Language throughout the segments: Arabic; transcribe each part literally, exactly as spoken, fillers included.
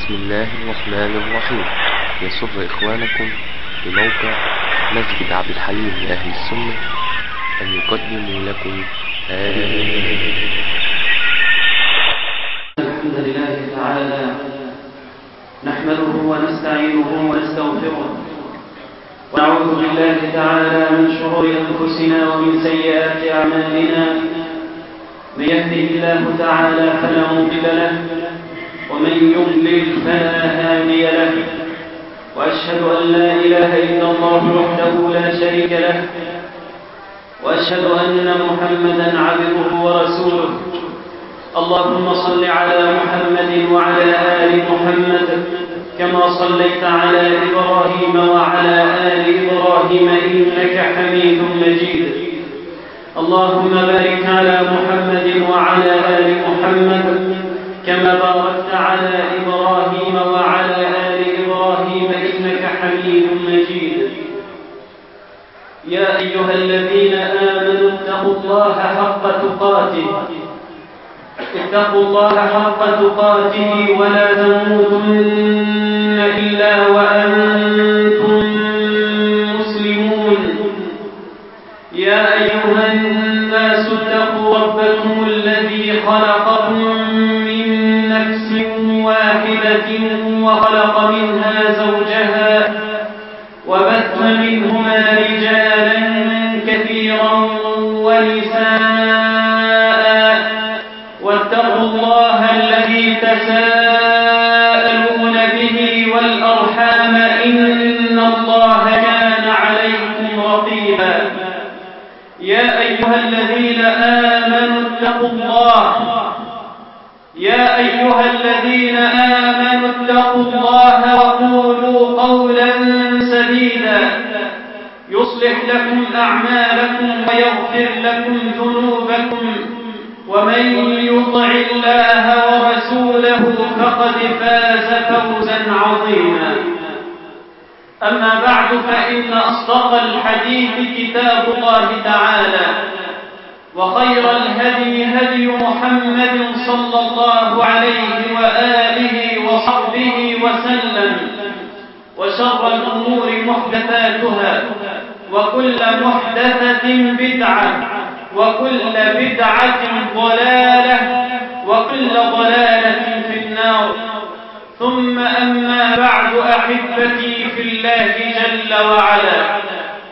بسم الله الرحمن الرحيم. يسر إخوانكم بموقع مسجد عبد الحليم لأهل السنة أن يقدموا لكم هذه. الحمد لله تعالى نحمده ونستعينه ونستغفره ونعوذ بالله تعالى من شرور أنفسنا ومن سيئات أعمالنا. من يهده الله تعالى فلا مضل له ومن يضلل فلا هادي له، وأشهد أن لا إله إلا الله وحده لا شريك له، وأشهد أن محمدا عبده ورسوله. اللهم صل على محمد وعلى آل محمد كما صليت على إبراهيم وعلى آل إبراهيم إنك حميد مجيد. اللهم بارك على محمد وعلى آل محمد كما باركت على إبراهيم وعلى آل إبراهيم إنك حميد مجيد. يا أيها الذين آمنوا اتقوا الله حق تقاته اتقوا الله حق تقاته ولا تموتن إلا وأنتم مسلمون. يا أيها الناس اتقوا ربكم الذي خلقكم من نفس واحدة وخلق منها زوجها وبث منهما رجالا كثيرا ونساء، واتقوا الله الذي تساءلون به والأرحام إن الله كان عليكم رقيبا. يا أيها الذين آمنوا اتقوا الله يا أيها الذين آمنوا اتقوا الله وقولوا قولا سديدا يصلح لكم أعمالكم ويغفر لكم ذنوبكم، ومن يطع الله ورسوله فقد فاز فوزا عظيما. أما بعد، فإن أصدق الحديث كتاب الله تعالى، وخير الهدي هدي محمد صلى الله عليه وآله وصحبه وسلم، وشر الأمور محدثاتها، وكل محدثة بدعة، وكل بدعة ضلالة، وكل ضلالة في النار. ثم أما بعد، أحبتي في الله جل وعلا،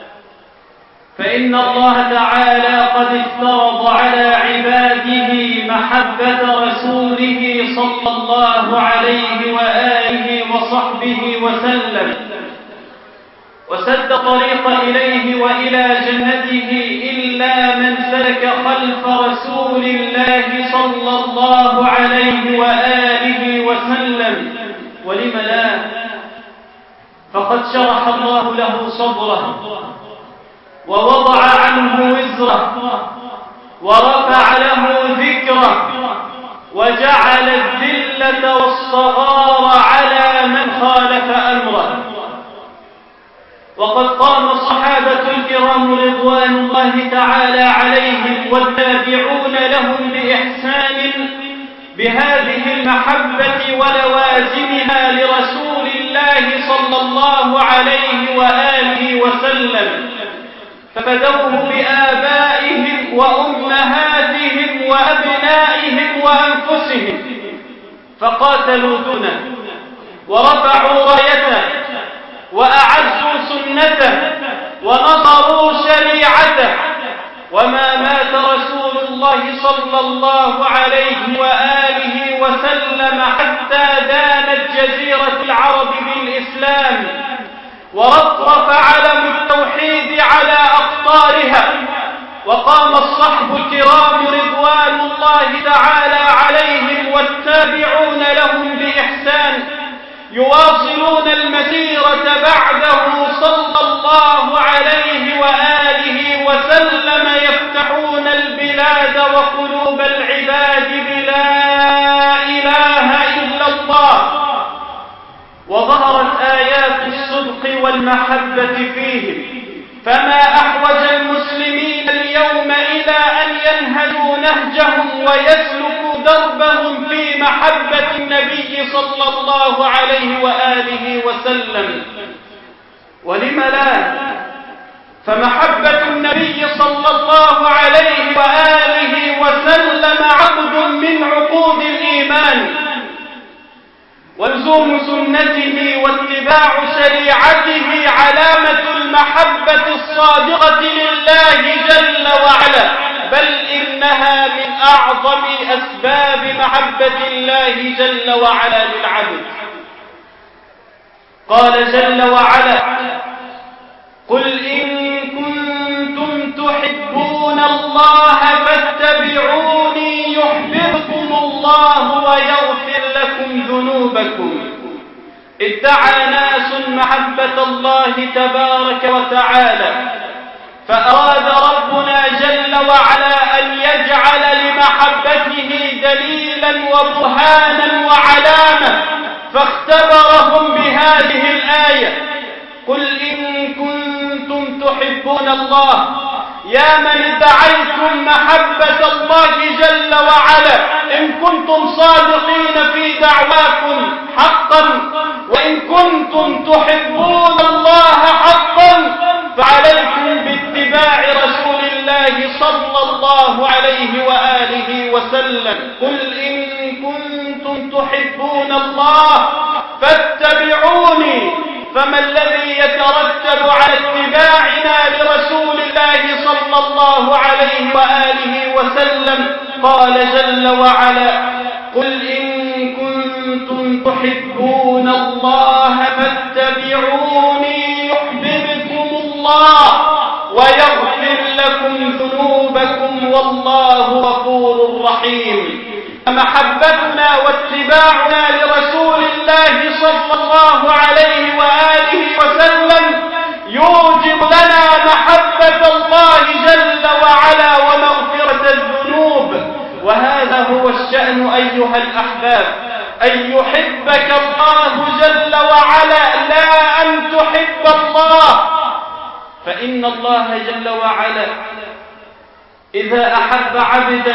فإن الله تعالى قد افترض على عباده محبة رسوله صلى الله عليه وآله وصحبه وسلم، وسد طريق إليه وإلى جنته إلا من سلك خلف رسول الله صلى الله عليه وآله وسلم. ولم لا؟ فقد شرح الله له صدره ووضع عنه وزره ورفع له ذكره، وجعل الذلة والصغار على من خالف أمره. وقد قام الصحابة الكرام رضوان الله تعالى عليهم والتابعون لهم بإحسان بهذه المحبة ولوازمها لرسول الله صلى الله عليه وآله وسلم، ففدوه بآبائهم وأمهاتهم وأبنائهم وأنفسهم، فقاتلوا دونه ورفعوا رايته وأعزوا سنته ونصروا شريعته. وما مات رسول الله صلى الله عليه وآله وسلم حتى دانت جزيرة العرب بالإسلام، ورفرف علم التوحيد على أقطارها. وقام الصحب الكرام رضوان الله تعالى عليهم والتابعون لهم بإحسان يواصلون المسيرة بعده صلى الله عليه وآله وسلم، يفتحون البلاد وقلوب العباد بلا إله إلا الله. وظهرت آيات الصدق والمحبة فيهم، فما أحوج المسلمين اليوم إلى أن ينهجوا نهجهم ويسلكوا دربهم في محبة النبي صلى الله عليه وآله وسلم. ولم لا؟ فمحبة النبي صلى الله عليه وآله وسلم عقد من عقود الإيمان، ولزوم سنته واتباع شريعته علامة المحبة الصادقة لله جل وعلا، بل إنها من أعظم أسباب محبة الله جل وعلا للعبد. قال جل وعلا: قل إن كنتم تحبون الله فاتبعوني يحببكم الله ويغفر لكم ذنوبكم. ادعى ناس محبة الله تبارك وتعالى، فأراد ربنا جل وعلا أن يجعل لمحبته دليلا وبرهانا وعلامة، فاختبرهم بهذه الآية: قل إن كنتم تحبون الله. يا من ادعيتم محبة الله جل وعلا، إن كنتم صادقين في دعواكم حقا، وإن كنتم تحبون الله حقا، فعليكم باتباع رسول الله صلى الله عليه وآله وسلم. قل إن كنتم تحبون الله فاتبعوني. فما الذي يترتب على اتباعنا لرسول الله صلى الله عليه وآله وسلم؟ قال جل وعلا: قل إن كنتم تحبون الله فاتبعوني يحببكم الله ويغفر لكم ذنوبكم والله غفور رحيم. محبتنا واتباعنا لرسول الله صلى الله عليه وآله وسلم يوجب لنا محبة الله جل وعلا ومغفرة الذنوب. وهذا هو الشأن أيها الأحباب، أن يحبك الله جل وعلا لا أن تحب الله. فإن الله جل وعلا إذا أحب عبدا،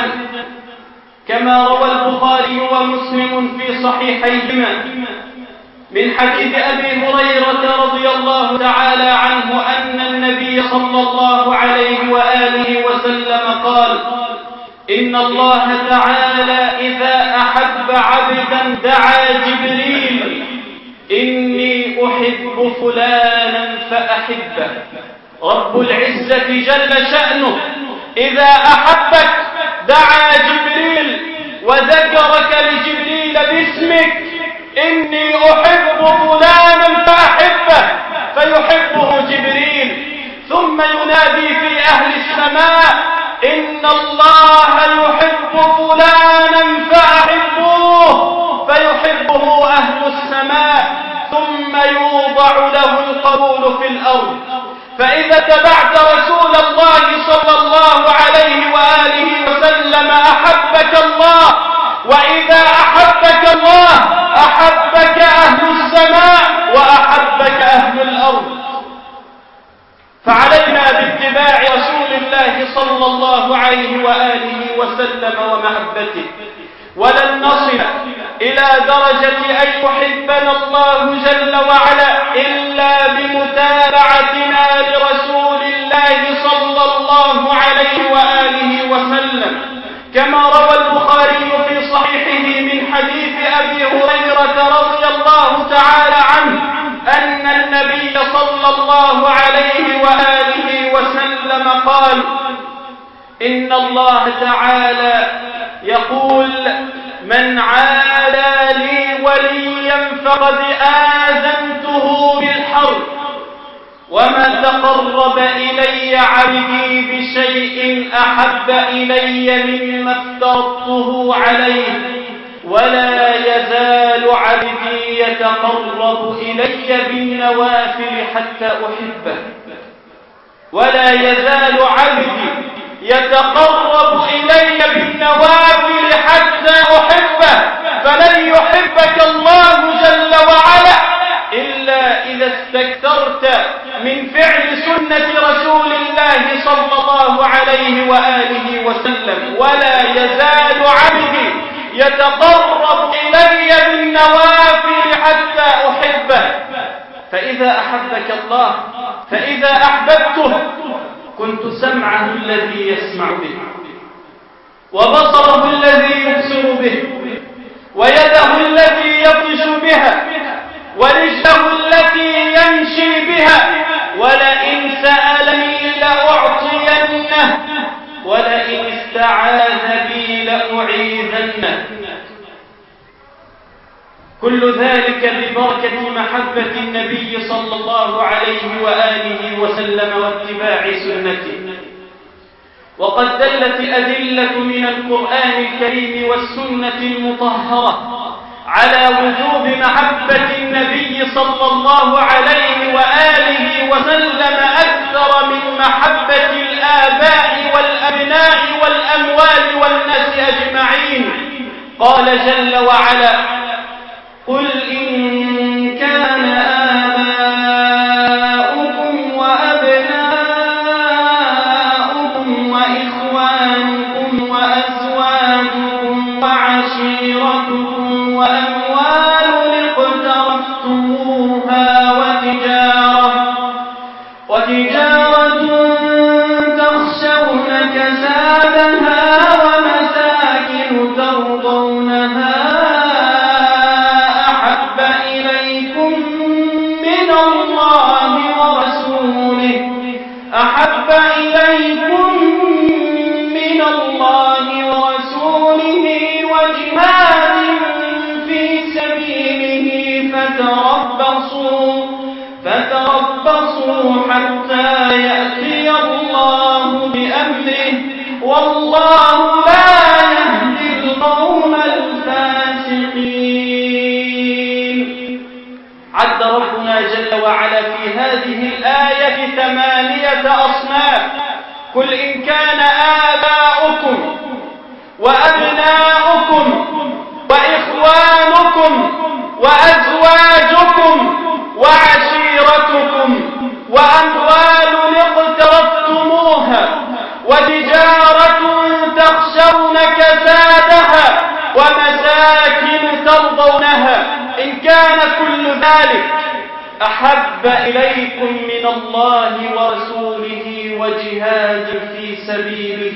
كما روى البخاري ومسلم في صحيحيهما من حديث أبي هريرة رضي الله تعالى عنه أن النبي صلى الله عليه وآله وسلم قال: إن الله تعالى إذا أحب عبدا دعا جبريل: إني أحب فلانا فأحبه. رب العزة جل شأنه إذا أحبك دعا جبريل وذكرك لجبريل باسمك: إني أحب فلانا فأحبه، فيحبه جبريل. ثم ينادي في أهل السماء: إن الله يحب فلانا فأحبوه، فيحبه أهل السماء. ثم يوضع له القبول في الأرض. فإذا اتبعت رسول الله صلى الله عليه وآله وسلم أحبك الله، وإذا أحبك الله أحبك أهل السماء وأحبك أهل الأرض. فعلينا باتباع رسول الله صلى الله عليه وآله وسلم ومحبته، ولن نصل إلى درجة أن يحبنا الله جل وعلا إلا بمتابعتنا لرسول الله صلى الله عليه وآله وسلم، كما روى البخاري في صحيحه من حديث أبي هريرة رضي الله تعالى عنه أن النبي صلى الله عليه وآله وسلم قال: إن الله تعالى يقول: من عادى لي وليا فقد آذنته بالحرب، وما تقرب إلي عبدي بشيء أحب إلي مما افترضته عليه، ولا يزال عبدي يتقرب إلي بالنوافل حتى أحبه. ولا يزال عبدي يتقرب إلي بالنوافل حتى أحبه. فلن يحبك الله جل وعلا إلا إذا استكثرت من فعل سنة رسول الله صلى الله عليه وآله وسلم. ولا يزال عبدي يتقرب إلي بالنوافل حتى أحبه. فإذا أحبك الله، فإذا أحببته كنت سمعه الذي يسمع به، وبصره الذي يبصر به، ويده التي يبطش بها، ورجله التي يمشي بها، ولئن سألني لأعطينه، ولئن استعاذ بي لأعيذنه. كل ذلك ببركة محبة النبي صلى الله عليه وآله وسلم واتباع سنته. وقد دلت أدلة من القرآن الكريم والسنة المطهرة على وجوب محبة النبي صلى الله عليه وآله وسلم أكثر من محبة الآباء والأبناء والأموال والناس أجمعين. قال جل وعلا: قل إن كان آباؤكم وأبناؤكم وإخوانكم وأزواجكم وعشيرتكم وأموال اقترفتموها وتجارة وتجارة تخشون كسادها ومساكن ترضونها أحب إليكم من الله ورسوله وجهاد في سبيله فتربصوا فتربصوا حتى يأتي الله بأمره والله لا يهدي القوم الفاسقين. عد ربنا جل وعلا في هذه الآية ثمانية أصناف. قل إن كان آباؤكم وأبناؤكم وإخوانكم وأزواجكم وعشيرتكم وأموال اقترفتموها وتجارة تخشون كسادها ومساكن ترضونها. إن كان كل ذلك أحب إليكم من الله ورسوله وجهاد في سبيله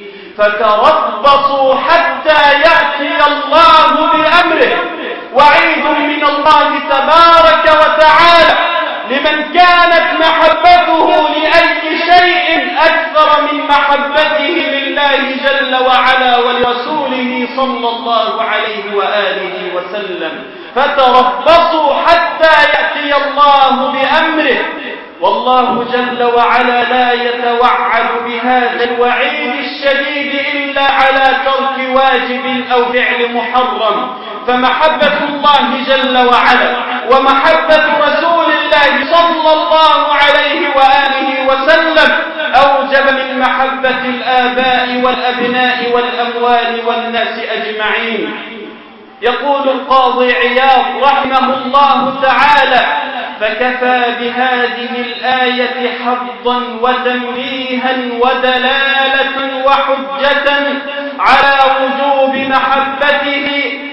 فتربصوا حتى يأتي الله بأمره. وعيد من الله تبارك وتعالى لمن كانت محبته لأي شيء أكثر من محبته لله جل وعلا ولرسوله صلى الله عليه وآله وسلم. فتربصوا حتى يأتي الله بأمره. والله جل وعلا لا يتوعد بهذا الوعيد الشديد إلا على ترك واجب أو فعل محرم. فمحبة الله جل وعلا ومحبة رسول الله صلى الله عليه وآله وسلم أوجب من محبة الآباء والأبناء والأموال والناس أجمعين. يقول القاضي عياض رحمه الله تعالى: فكفى بهذه الآية حظا وتنبيها ودلالة وحجة على وجوب محبته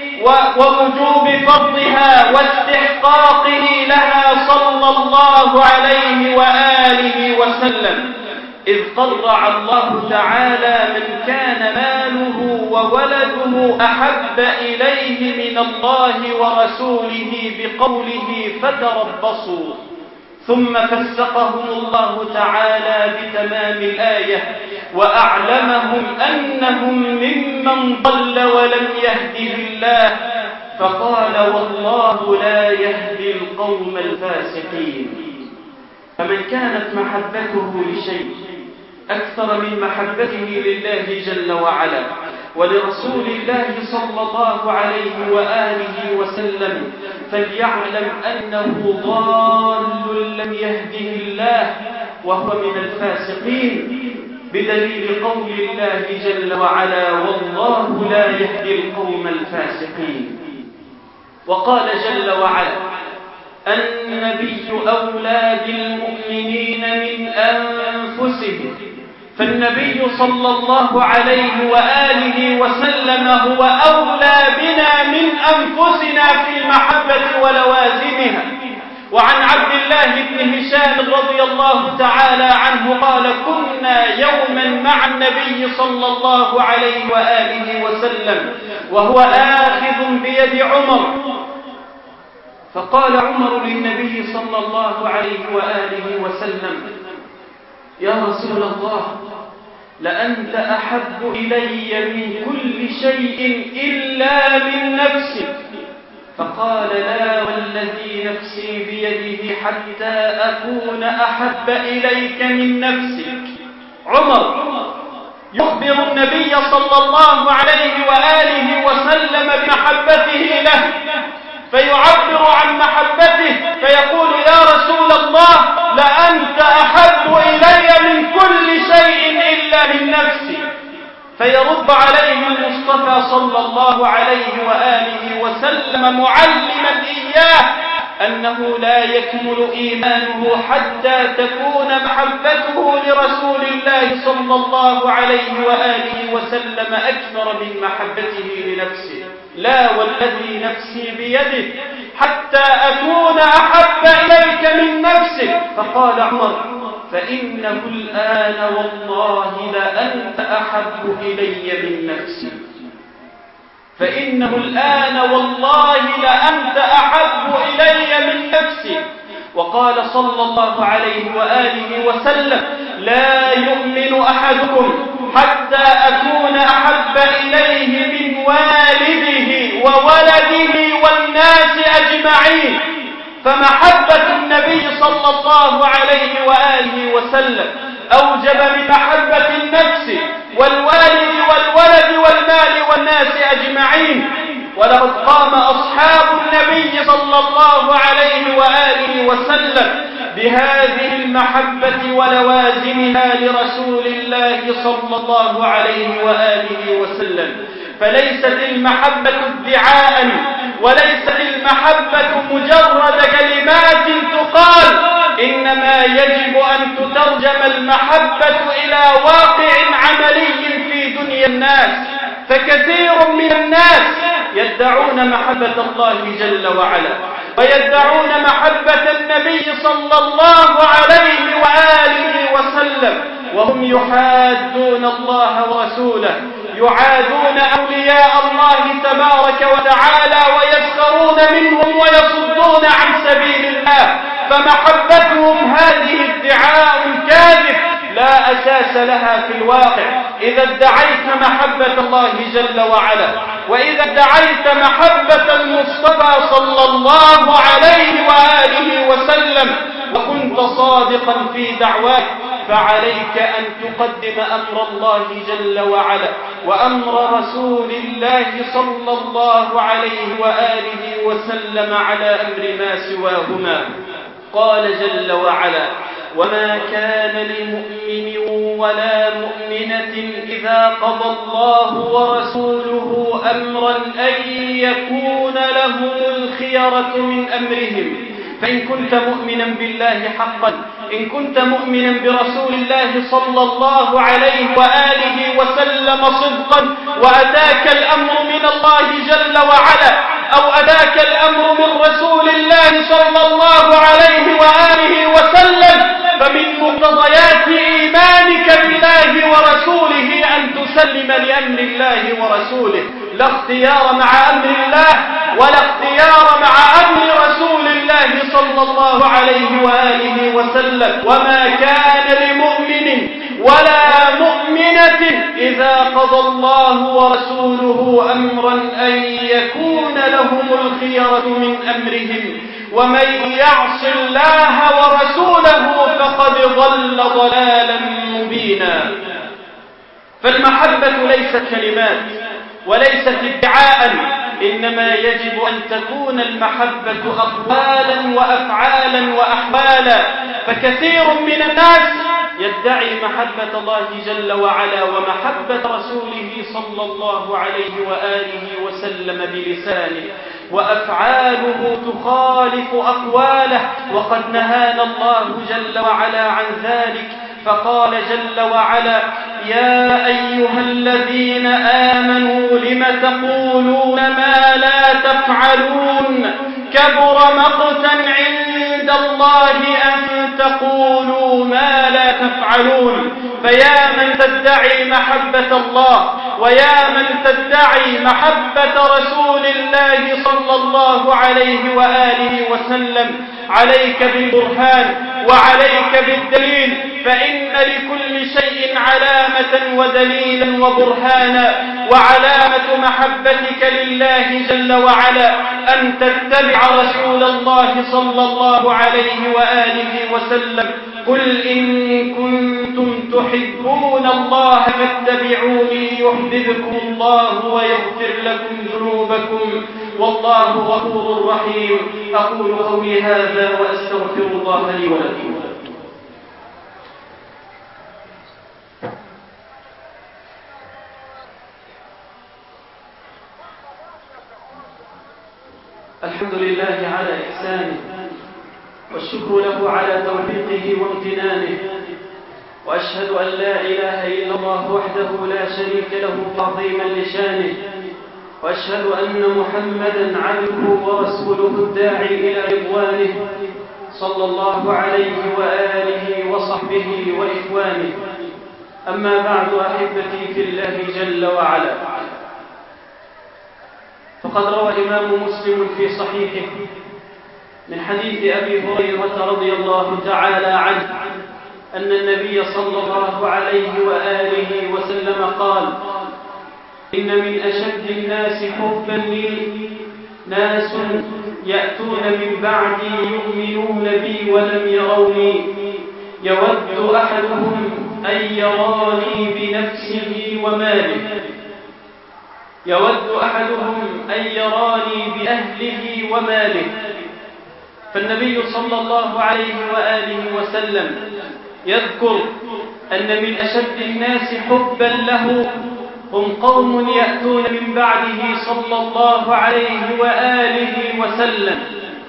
ووجوب فرضها واستحقاقه لها صلى الله عليه وآله وسلم، إذ قرع الله تعالى من كان ماله وولده أحب إليه من الله ورسوله بقوله فتربصوا. ثم فسقهم الله تعالى بتمام الآية وأعلمهم أنهم ممن ضل ولم يهده الله، فقال: والله لا يهدي القوم الفاسقين. فمن كانت محبته لشيء أكثر من محبته لله جل وعلا ولرسول الله صلى الله عليه وآله وسلم فليعلم أنه ضال لم يهده الله وهو من الفاسقين، بدليل قول الله جل وعلا: والله لا يهدي القوم الفاسقين. وقال جل وعلا: النبي أولى بالمؤمنين من أنفسهم فالنبي صلى الله عليه وآله وسلم هو أولى بنا من أنفسنا في المحبة ولوازمها. وعن عبد الله بن هشام رضي الله تعالى عنه قال: كنا يوما مع النبي صلى الله عليه وآله وسلم وهو آخذ بيد عمر، فقال عمر للنبي صلى الله عليه وآله وسلم: يا رسول الله، لأنت أحب إلي من كل شيء إلا من نفسي. فقال: لا والذي نفسي بيده حتى أكون أحب إليك من نفسك. عمر يخبر النبي صلى الله عليه وآله وسلم بمحبته له، فيعبر عن محبته فيقول: يا رسول الله، لأنت أحب إلي من كل شيء إلا من نفسي. فيرد عليه المصطفى صلى الله عليه وآله وسلم معلما إياه أنه لا يكمل إيمانه حتى تكون محبته لرسول الله صلى الله عليه وآله وسلم أكثر من محبته لنفسه. لا والذي نفسي بيده حتى أكون أحب إليك من نفسك. فقال عمر: فإنه الآن والله لأنت أحب إلي من نفسي. فإنه الآن والله لأنت أحب إلي من نفسي. وقال صلى الله عليه وآله وسلم: لا يؤمن أحدكم حتى أكون أحب إليه من والده وولده والناس أجمعين. فمحبة النبي صلى الله عليه وآله وسلم أوجب من محبة النفس والوالد والولد والمال والناس أجمعين. ولقد قام أصحاب النبي صلى الله عليه وآله وسلم بهذه المحبة ولوازمها لرسول الله صلى الله عليه وآله وسلم. فليست المحبة ادعاء، وليست المحبة مجرد كلمات تقال، إنما يجب أن تترجم المحبة إلى واقع عملي في دنيا الناس. فكثير من الناس يدعون محبة الله جل وعلا، ويدعون محبة النبي صلى الله عليه وآله وسلم، وهم يحادون الله ورسوله، يعادون أولياء الله تبارك وتعالى، ويسخرون منهم ويصدون عن سبيل الله. فمحبتهم هذه ادعاء كاذب لا أساس لها في الواقع. إذا ادعيت محبة الله جل وعلا، وإذا ادعيت محبة المصطفى صلى الله عليه وآله وسلم، وكنت صادقا في دعواك، فعليك أن تقدم أمر الله جل وعلا وأمر رسول الله صلى الله عليه وآله وسلم على أمر ما سواهما. قال جل وعلا: وما كان لمؤمن ولا مؤمنة إذا قضى الله ورسوله أمرا أن يكون لهم الخيرة من أمرهم. فإن كنت مؤمنا بالله حقا، إن كنت مؤمنا برسول الله صلى الله عليه وآله وسلم صدقا، وأتاك الأمر من الله جل وعلا، أو أتاك الأمر من رسول الله صلى الله عليه وآله وسلم، فمن مقتضيات إيمانك بالله ورسوله أن تسلم لأمر الله ورسوله. لا اختيار مع أمر الله ولا اختيار مع أمر رسول الله صلى الله عليه وآله وسلم. وما كان لمؤمن ولا مؤمنة إذا قضى الله ورسوله أمرا أن يكون لهم الخيرة من أمرهم، ومن يعص الله ورسوله فقد ضل ضلالا مبينا. فالمحبة ليست كلمات وليست ادعاء، إنما يجب أن تكون المحبة أقوالا وأفعالا وأحوالا. فكثير من الناس يدعي محبة الله جل وعلا ومحبة رسوله صلى الله عليه وآله وسلم بلسانه، وأفعاله تخالف أقواله، وقد نهانا الله جل وعلا عن ذلك. فقال جل وعلا: يا أيها الذين آمنوا لم تقولون ما لا تفعلون كبر مقتا عند الله أن تقولوا ما لا تفعلون. فيا من تدعي محبة الله ويا من تدعي محبة رسول الله صلى الله عليه وآله وسلم، عليك بالبرهان وعليك بالدليل، فإن لكل شيء علامة ودليلا وبرهانا. وعلامة محبتك لله جل وعلا أن تتبع رسول الله صلى الله عليه وآله وسلم. قل إن كنتم تحبون الله فاتبعوني يحببكم الله ويغفر لكم ذنوبكم والله غفور رحيم. أقول قولي هذا وأستغفر الله لي ولكم. الحمد لله على إحسانه، والشكر له على توفيقه وامتنانه، وأشهد أن لا إله إلا الله وحده لا شريك له تعظيما لشانه، وأشهد أن محمدا عبده ورسوله الداعي إلى رضوانه صلى الله عليه وآله وصحبه وإخوانه. أما بعد، أحبتي في الله جل وعلا، فقد روى الإمام مسلم في صحيحه من حديث أبي هريرة رضي الله تعالى عنه أن النبي صلى الله عليه وآله وسلم قال: إن من أشد الناس حبا لي ناس يأتون من بعدي يؤمنون بي ولم يروني، يود أحدهم أن يراني بنفسه وماله يود أحدهم أن يراني بأهله وماله. فالنبي صلى الله عليه وآله وسلم يذكر أن من أشد الناس حبا له هم قوم يأتون من بعده صلى الله عليه وآله وسلم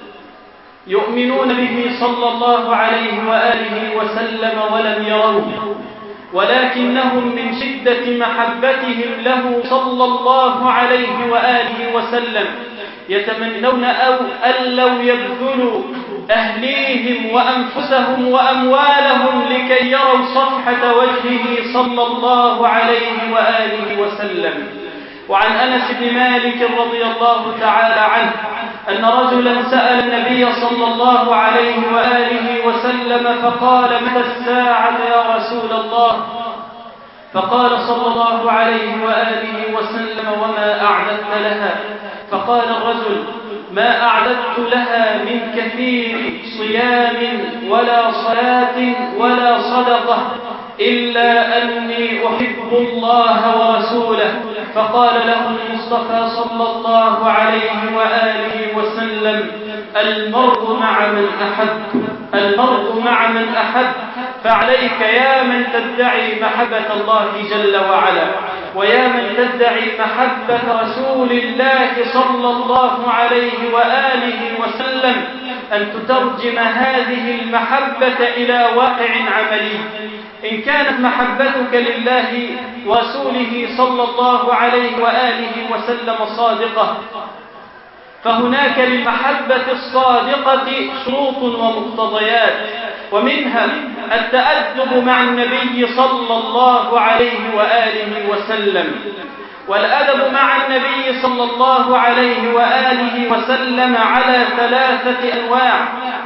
يؤمنون به صلى الله عليه وآله وسلم ولم يروه، ولكنهم من شدة محبتهم له صلى الله عليه وآله وسلم يتمنون أو أن لو يبذلوا أهليهم وأنفسهم وأموالهم لكي يروا صفحة وجهه صلى الله عليه وآله وسلم. وعن أنس بن مالك رضي الله تعالى عنه أن رجلا سأل النبي صلى الله عليه وآله وسلم فقال: متى الساعة يا رسول الله؟ فقال صلى الله عليه وآله وسلم: وما أعددت لها؟ فقال الرجل: ما أعددت لها من كثير صيام ولا صلاة ولا صدقة إلا أني أحب الله ورسوله. فقال له المصطفى صلى الله عليه وآله وسلم: المرء مع من أحب المرء مع من أحب. فعليك يا من تدعي محبة الله جل وعلا ويا من تدعي محبة رسول الله صلى الله عليه وآله وسلم أن تترجم هذه المحبة إلى واقع عملي. إن كانت محبتك لله ورسوله صلى الله عليه وآله وسلم صادقة، فهناك للمحبة الصادقة شروط ومقتضيات، ومنها التأدب مع النبي صلى الله عليه وآله وسلم. والأدب مع النبي صلى الله عليه وآله وسلم على ثلاثة أنواع: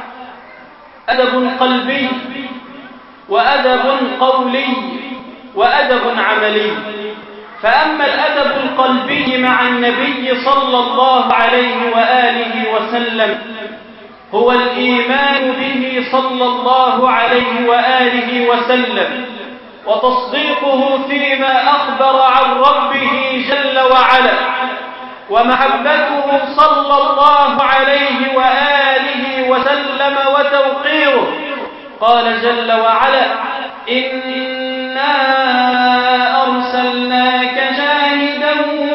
أدب قلبي وأدب قولي وأدب عملي. فأما الأدب القلبي مع النبي صلى الله عليه وآله وسلم هو الإيمان به صلى الله عليه وآله وسلم وتصديقه فيما أخبر عن ربه جل وعلا، ومحبته صلى الله عليه وآله وسلم وتوقيره. قال جل وعلا: إنا أرسلناك شاهدا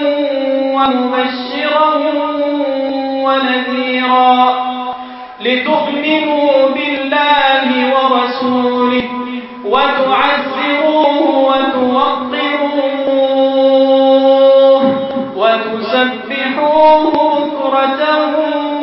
ومبشرا ونذيرا لتؤمنوا بالله ورسوله وتعزروه وسبحوه بكرة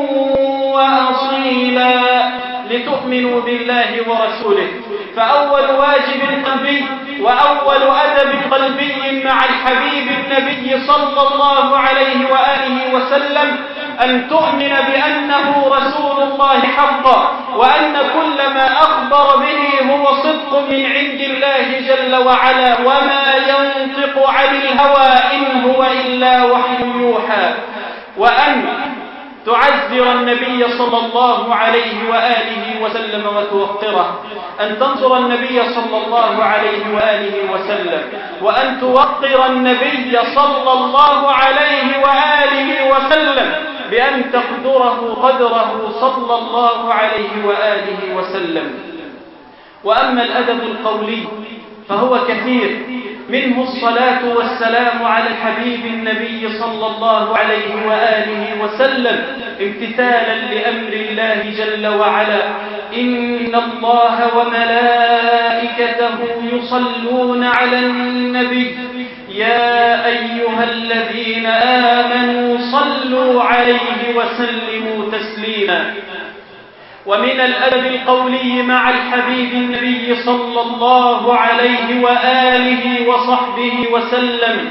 وأصيلا لتؤمنوا بالله ورسوله. فأول واجب قلبي وأول أدب قلبي مع الحبيب النبي صلى الله عليه وآله وسلم أن تؤمن بأنه رسول الله حقا، وأن كل ما أخبر به هو صدق من عند الله جل وعلا، وما ينطق عن الهوى إن هو إلا وحي يوحى. وأن تعزر النبي صلى الله عليه وآله وسلم وتوقره، أن تنصر النبي صلى الله عليه وآله وسلم، وأن توقر النبي صلى الله عليه وآله وسلم بأن تقدره قدره صلى الله عليه وآله وسلم. وأما الأدب القولي فهو كثير، منه الصلاة والسلام على الحبيب النبي صلى الله عليه وآله وسلم امتثالا لأمر الله جل وعلا: إن الله وملائكته يصلون على النبي يا أيها الذين آمنوا صلوا عليه وسلموا تسليما. ومن الأدب القولي مع الحبيب النبي صلى الله عليه وآله وصحبه وسلم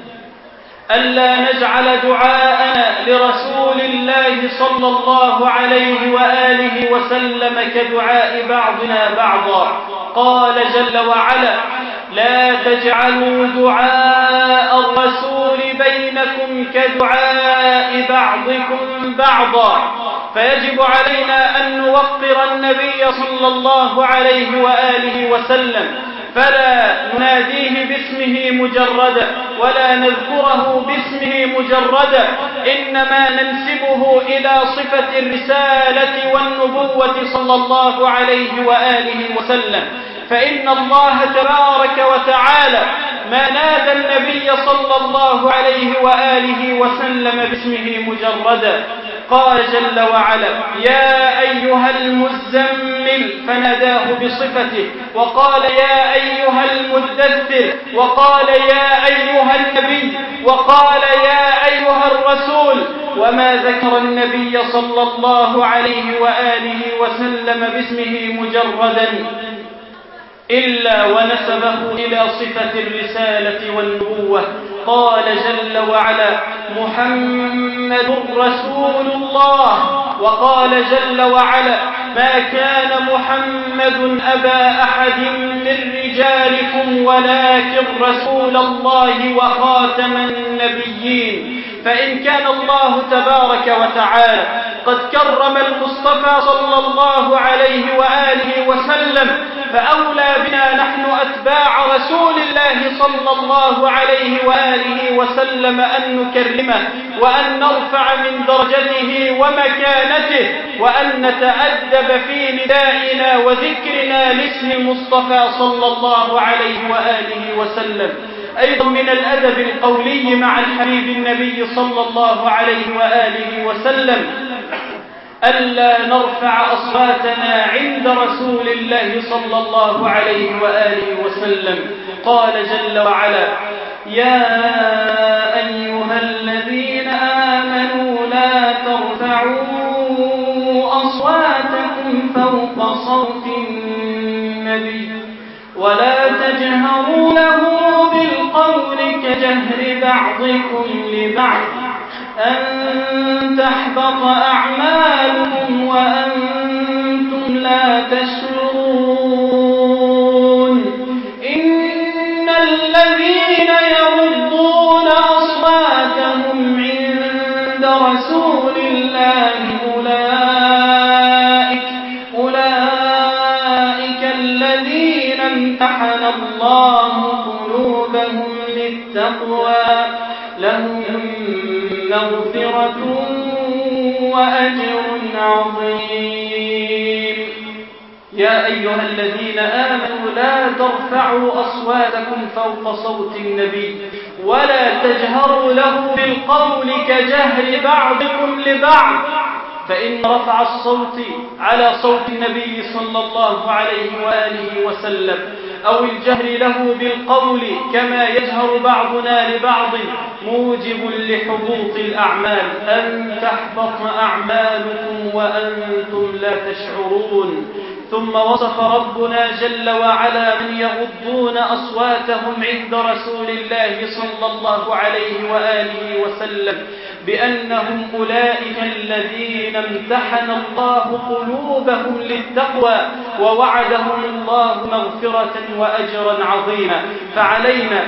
ألا نجعل دعاءنا لرسول الله صلى الله عليه وآله وسلم كدعاء بعضنا بعضا. قال جل وعلا: لا تجعلوا دعاء الرسول بينكم كدعاء بعضكم بعضا. فيجب علينا أن نوقر النبي صلى الله عليه وآله وسلم، فلا نناديه باسمه مجردا ولا نذكره باسمه مجردا، إنما ننسبه إلى صفة الرسالة والنبوة صلى الله عليه وآله وسلم. فإن الله تبارك وتعالى ما نادى النبي صلى الله عليه وآله وسلم باسمه مجردا. قال جل وعلا: يا أيها المزمل، فناداه بصفته، وقال يا أيها المدثر، وقال يا أيها النبي، وقال يا أيها الرسول. وما ذكر النبي صلى الله عليه وآله وسلم باسمه مجردا إلا ونسبه إلى صفة الرسالة والنبوة. قال جل وعلا: محمد رسول الله. وقال جل وعلا: ما كان محمد أبا أحد من رجالكم ولكن رسول الله وخاتم النبيين. فإن كان الله تبارك وتعالى قد كرم المصطفى صلى الله عليه وآله وسلم، فأولى بنا نحن أتباع رسول الله صلى الله عليه وآله وسلم أن نكرمه وأن نرفع من درجته ومكانته، وأن نتأدب في ندائنا وذكرنا لاسم المصطفى صلى الله عليه وآله وسلم. أيضا من الأدب القولي مع الحبيب النبي صلى الله عليه وآله وسلم ألا نرفع أصواتنا عند رسول الله صلى الله عليه وآله وسلم. قال جل وعلا: يا أيها الذين آمنوا لا ترفعوا أصواتكم فوق صوت النبي ولا تجهروا له بالقول كجهر بعضكم لبعض أن تحبط أعمالكم وأنتم لا تشعرون. إن الذين يغضون أصواتهم عند رسول الله أولئك أولئك الذين امتحن الله قلوبهم للتقوى لهم مغفرة وأجر عظيم. يا أيها الذين آمنوا لا ترفعوا أصواتكم فوق صوت النبي ولا تجهروا له بالقول كجهر بعضكم لبعض. فإن رفع الصوت على صوت النبي صلى الله عليه وآله وسلم أو الجهر له بالقول كما يجهر بعضنا لبعض موجب لحبوط الأعمال، أن تحبط أعمالكم وأنتم لا تشعرون. ثم وصف ربنا جل وعلا من يغضون أصواتهم عند رسول الله صلى الله عليه وآله وسلم بأنهم أولئك الذين امتحن الله قلوبهم للتقوى ووعدهم الله مغفرة وأجرا عظيما. فعلينا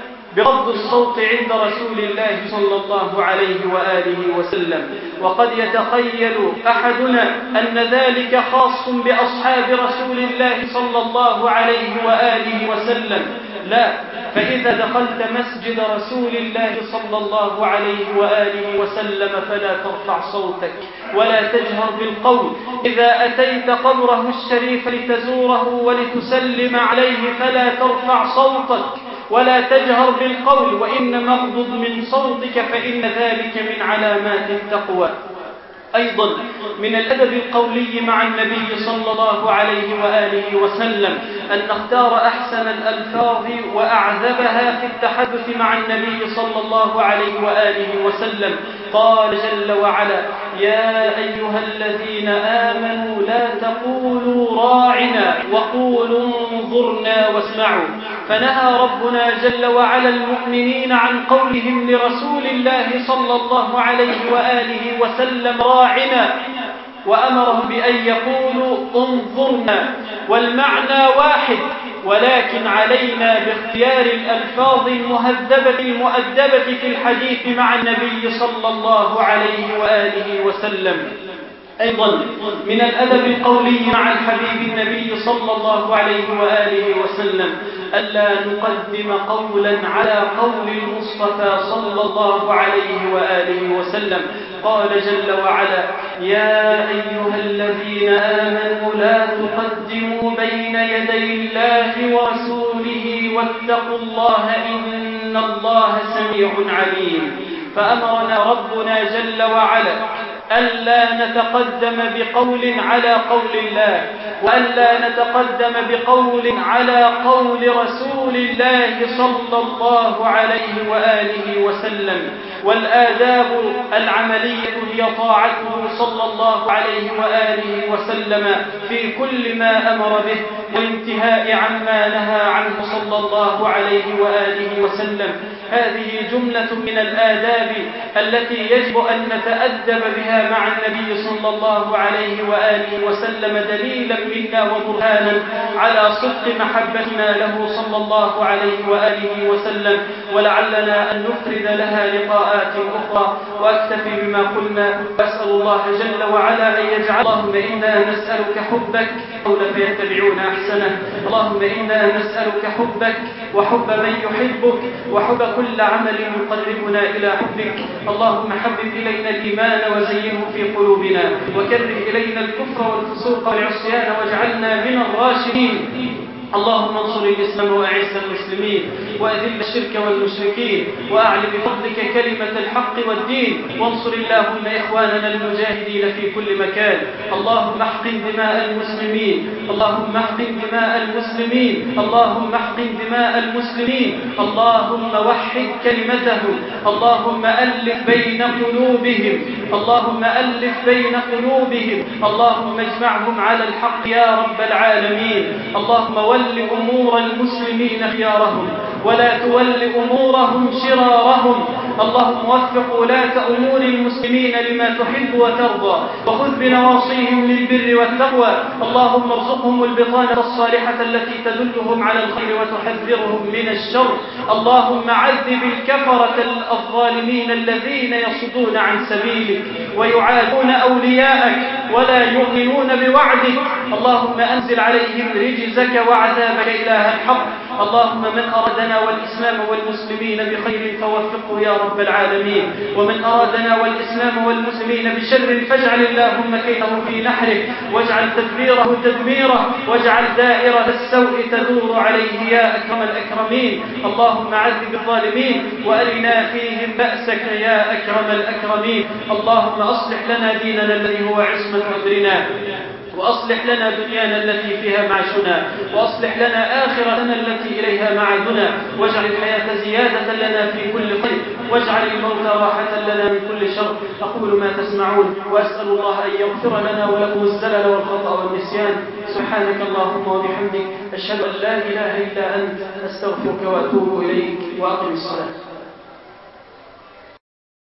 بغض الصوت عند رسول الله صلى الله عليه وآله وسلم. وقد يتخيل أحدنا أن ذلك خاص بأصحاب رسول الله صلى الله عليه وآله وسلم. لا، فإذا دخلت مسجد رسول الله صلى الله عليه وآله وسلم فلا ترفع صوتك ولا تجهر بالقول. إذا أتيت قبره الشريف لتزوره ولتسلم عليه فلا ترفع صوتك ولا تجهر بالقول، وإنما اغضض من صوتك فإن ذلك من علامات التقوى. أيضا من الأدب القولي مع النبي صلى الله عليه وآله وسلم أن نختار أحسن الألفاظ وأعذبها في التحدث مع النبي صلى الله عليه وآله وسلم. قال جل وعلا: يا أيها الذين آمنوا لا تقولوا راعنا وقولوا انظرنا واسمعوا. فنهى ربنا جل وعلا المؤمنين عن قولهم لرسول الله صلى الله عليه وآله وسلم راعنا، وأمرهم بأن يقولوا انظرنا، والمعنى واحد، ولكن علينا باختيار الألفاظ المهذبة المؤدبة في الحديث مع النبي صلى الله عليه وآله وسلم. أيضا من الأدب القولي مع الحبيب النبي صلى الله عليه وآله وسلم ألا نقدم قولا على قول المصطفى صلى الله عليه وآله وسلم. قال جل وعلا: يا أيها الذين آمنوا لا تقدموا بين يدي الله ورسوله واتقوا الله إن الله سميع عليم. فأمرنا ربنا جل وعلا ألا نتقدم بقول على قول الله، وألا نتقدم بقول على قول رسول الله صلى الله عليه وآله وسلم. والآداب العملية هي طاعته صلى الله عليه وآله وسلم في كل ما أمر به، والانتهاء عما نهى عنه صلى الله عليه وآله وسلم. هذه جملة من الآداب التي يجب أن نتأدب بها مع النبي صلى الله عليه وآله وسلم، دليلا منا وبرهانا على صدق محبتنا له صلى الله عليه وآله وسلم. ولعلنا أن نفرد لها لقاءات أخرى، وأكتفي بما قلنا، وأسأل الله جل وعلا أن يجعل. اللهم إنا نسألك حبك قول فيتبعون أحسنه. اللهم إنا نسألك حبك وحب من يحبك وحب كل عمل يقربنا إلى حبك. اللهم حبب إلينا الإيمان وزينه في قلوبنا، وكره إلينا الكفر والفسوق والعصيان واجعلنا من الراشدين. اللهم انصر الإسلام وأعز المسلمين، وأذل الشرك والمشركين، وأعل بفضلك كلمة الحق والدين، وانصر اللهم إخواننا المجاهدين في كل مكان. اللهم احقن دماء المسلمين، اللهم احقن دماء المسلمين، اللهم احقن دماء المسلمين. اللهم وحد كلمتهم، اللهم ألف بين قلوبهم، اللهم ألف بين قلوبهم، اللهم اجمعهم على الحق يا رب العالمين. اللهم ول أمور المسلمين خيارهم ولا تول أمورهم شرارهم. اللهم وفق ولاة أمور المسلمين لما تحب وترضى، وخذ بنواصيهم للبر والتقوى. اللهم ارزقهم البطانة الصالحة التي تدلهم على الخير وتحذرهم من الشر. اللهم عذب الكفرة الظالمين الذين يصدون عن سبيلك ويعادون أولياءك ولا يؤمنون بوعدك. اللهم أنزل عليهم رجزك وعذابك إله الحق. اللهم من أرادنا والإسلام والمسلمين بخير فوفقه يا رب العالمين، ومن أرادنا والإسلام والمسلمين بشر فاجعل اللهم كيده في نحره، واجعل تدبيره تدميره، واجعل دائرة السوء تدور عليه يا أكرم الأكرمين. اللهم عذب الظالمين وأرنا فيهم بأسك يا أكرم الأكرمين. اللهم أصلح لنا ديننا الذي هو عصمة أمرنا، وأصلح لنا دنيانا التي فيها معاشنا، وأصلح لنا آخرتنا التي إليها معادنا، واجعل الحياة زيادة لنا في كل خير، واجعل الموت راحة لنا من كل شر. أقول ما تسمعون وأسأل الله أن يغفر لنا ولكم الزلل والخطأ والنسيان. سبحانك اللهم وبحمدك، أشهد أن لا إله إلا أنت، أستغفرك وأتوب إليك، وأقم الصلاة.